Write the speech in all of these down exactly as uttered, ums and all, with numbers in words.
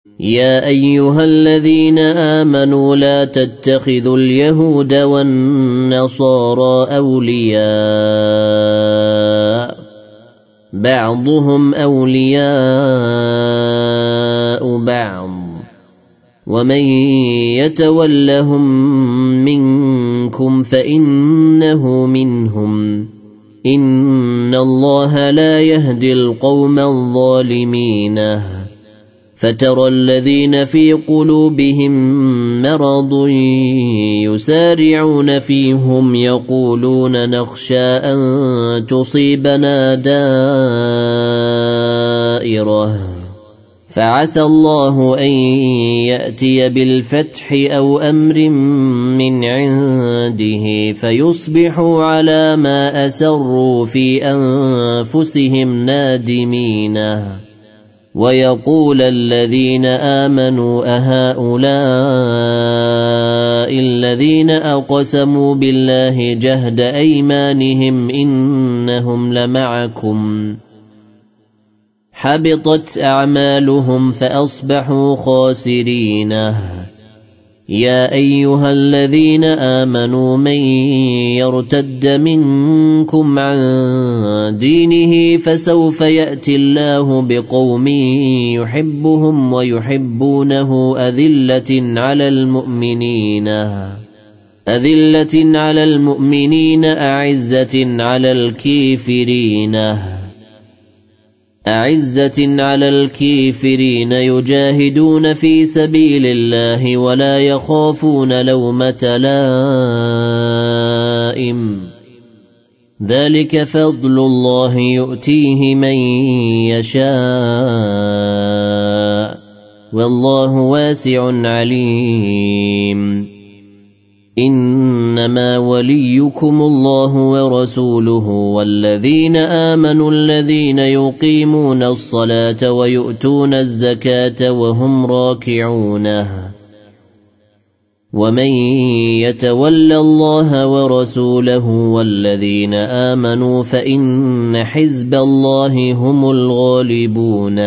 يا أيها الذين آمنوا لا تتخذوا اليهود والنصارى أولياء بعضهم أولياء بعض ومن يتولهم منكم فإنه منهم إن الله لا يهدي القوم الظالمين فترى الذين في قلوبهم مرض يسارعون فيهم يقولون نخشى أن تصيبنا دائرة فعسى الله أن يأتي بالفتح أو أمر من عنده فيصبحوا على ما أسروا في أنفسهم نادمين ويقول الذين آمنوا أهؤلاء الذين أقسموا بالله جهد أيمانهم إنهم لمعكم حبطت أعمالهم فأصبحوا خاسرين يا أيها الذين آمنوا من يرتد منكم عن دينه فسوف يأتي الله بقوم يحبهم ويحبونه أذلة على المؤمنين أذلة على المؤمنين أعزة على الكافرين أعزة على الكافرين يجاهدون في سبيل الله ولا يخافون لومة لائم ذلك فضل الله يؤتيه من يشاء والله واسع عليم إنما وليكم الله ورسوله والذين آمنوا الذين يقيمون الصلاة ويؤتون الزكاة وهم راكعون ومن يتول الله ورسوله والذين آمنوا فإن حزب الله هم الغالبون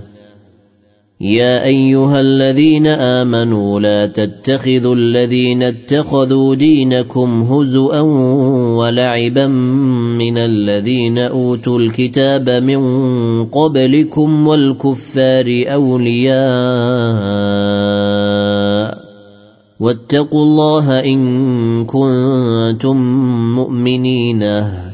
يا أيها الذين آمنوا لا تتخذوا الذين اتخذوا دينكم هزؤا ولعبا من الذين أوتوا الكتاب من قبلكم والكفار أولياء واتقوا الله إن كنتم مؤمنين